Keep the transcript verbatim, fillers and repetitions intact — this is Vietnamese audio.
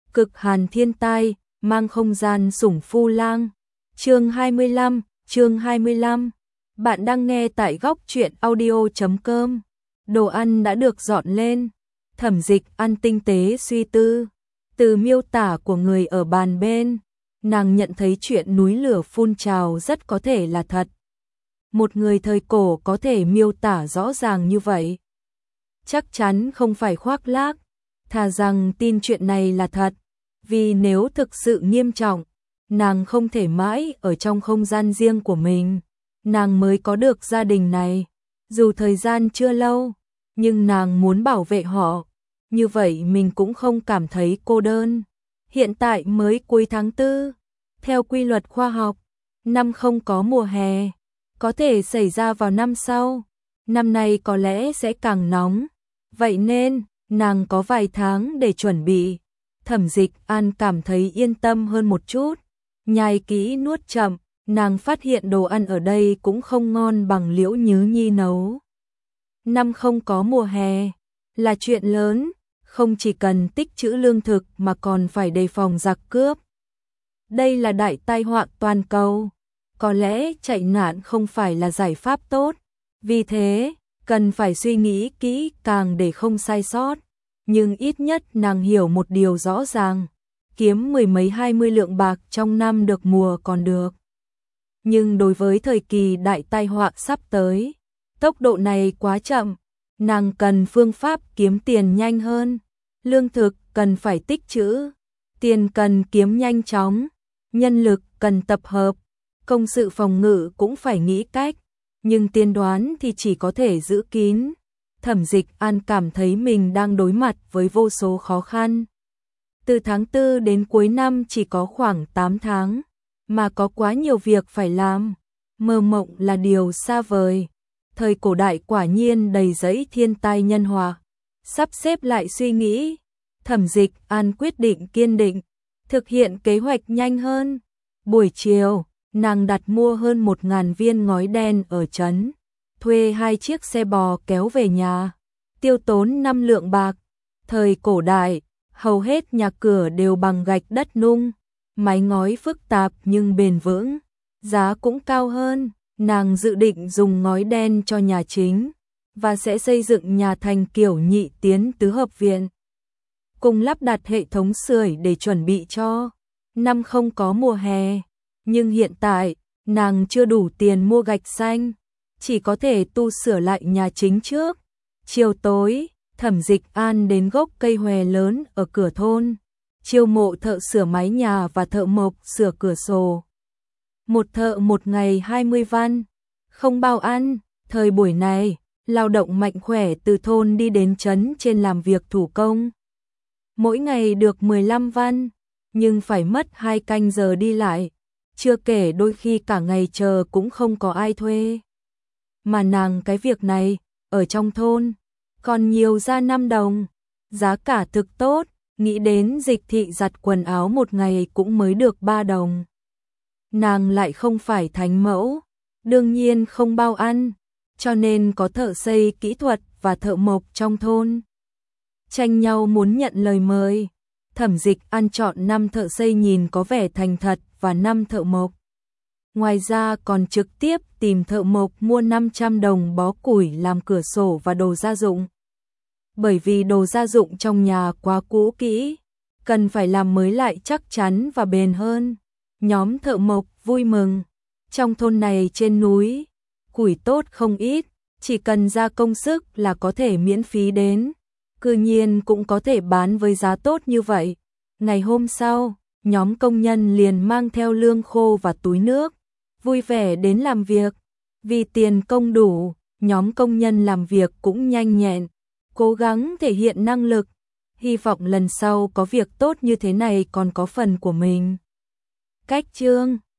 Cực hàn thiên tai, mang không gian sủng phu lang. Chương hai mươi lăm, chương hai mươi lăm. Bạn đang nghe tại góc truyện audio chấm com. Đồ ăn đã được dọn lên. Thẩm Dịch ăn tinh tế suy tư. Từ miêu tả của người ở bàn bên, nàng nhận thấy chuyện núi lửa phun trào rất có thể là thật. Một người thời cổ có thể miêu tả rõ ràng như vậy, chắc chắn không phải khoác lác, thà rằng tin chuyện này là thật, vì nếu thực sự nghiêm trọng, nàng không thể mãi ở trong không gian riêng của mình, nàng mới có được gia đình này. Dù thời gian chưa lâu, nhưng nàng muốn bảo vệ họ, như vậy mình cũng không cảm thấy cô đơn. Hiện tại mới cuối tháng tư, theo quy luật khoa học, năm không có mùa hè, có thể xảy ra vào năm sau, năm nay có lẽ sẽ càng nóng, vậy nên nàng có vài tháng để chuẩn bị. Thẩm Dịch An cảm thấy yên tâm hơn một chút, nhai kỹ nuốt chậm, nàng phát hiện đồ ăn ở đây cũng không ngon bằng Liễu Nhứ Nhi nấu. Năm không có mùa hè là chuyện lớn, không chỉ cần tích trữ lương thực mà còn phải đề phòng giặc cướp. Đây là đại tai họa toàn cầu, có lẽ chạy nạn không phải là giải pháp tốt, vì thế cần phải suy nghĩ kỹ càng để không sai sót. Nhưng ít nhất nàng hiểu một điều rõ ràng, kiếm mười mấy hai mươi lượng bạc trong năm được mùa còn được. Nhưng đối với thời kỳ đại tai họa sắp tới, tốc độ này quá chậm, nàng cần phương pháp kiếm tiền nhanh hơn. Lương thực cần phải tích trữ, tiền cần kiếm nhanh chóng, nhân lực cần tập hợp, công sự phòng ngự cũng phải nghĩ cách, nhưng tiên đoán thì chỉ có thể giữ kín. Thẩm Dịch An cảm thấy mình đang đối mặt với vô số khó khăn. Từ tháng tư đến cuối năm chỉ có khoảng tám tháng, mà có quá nhiều việc phải làm. Mơ mộng là điều xa vời. Thời cổ đại quả nhiên đầy rẫy thiên tai nhân họa. Sắp xếp lại suy nghĩ, Thẩm Dịch An quyết định kiên định, thực hiện kế hoạch nhanh hơn. Buổi chiều, nàng đặt mua hơn một ngàn viên ngói đen ở trấn, thuê hai chiếc xe bò kéo về nhà, tiêu tốn năm lượng bạc. Thời cổ đại, hầu hết nhà cửa đều bằng gạch đất nung, mái ngói phức tạp nhưng bền vững, giá cũng cao hơn. Nàng dự định dùng ngói đen cho nhà chính, và sẽ xây dựng nhà thành kiểu nhị tiến tứ hợp viện, cùng lắp đặt hệ thống sưởi để chuẩn bị cho năm không có mùa hè. Nhưng hiện tại, nàng chưa đủ tiền mua gạch xanh, chỉ có thể tu sửa lại nhà chính trước. Chiều tối, Thẩm Dịch An đến gốc cây hòe lớn ở cửa thôn, chiêu mộ thợ sửa mái nhà và thợ mộc sửa cửa sổ. Một thợ một ngày hai mươi văn, không bao ăn. Thời buổi này, lao động mạnh khỏe từ thôn đi đến trấn trên làm việc thủ công. Mỗi ngày được mười lăm văn, nhưng phải mất hai canh giờ đi lại, chưa kể đôi khi cả ngày chờ cũng không có ai thuê. Mà nàng cái việc này, ở trong thôn, còn nhiều ra năm đồng, giá cả thực tốt, nghĩ đến Dịch thị giặt quần áo một ngày cũng mới được ba đồng. Nàng lại không phải thánh mẫu, đương nhiên không bao ăn, cho nên có thợ xây kỹ thuật và thợ mộc trong thôn tranh nhau muốn nhận lời mời. Thẩm Dịch An chọn năm thợ xây nhìn có vẻ thành thật và năm thợ mộc. Ngoài ra còn trực tiếp tìm thợ mộc mua năm trăm đồng bó củi làm cửa sổ và đồ gia dụng. Bởi vì đồ gia dụng trong nhà quá cũ kỹ, cần phải làm mới lại chắc chắn và bền hơn. Nhóm thợ mộc vui mừng, trong thôn này trên núi, củi tốt không ít, chỉ cần ra công sức là có thể miễn phí đến, cư nhiên cũng có thể bán với giá tốt như vậy. Ngày hôm sau, nhóm công nhân liền mang theo lương khô và túi nước, vui vẻ đến làm việc. Vì tiền công đủ, nhóm công nhân làm việc cũng nhanh nhẹn, cố gắng thể hiện năng lực, hy vọng lần sau có việc tốt như thế này còn có phần của mình. Cách chương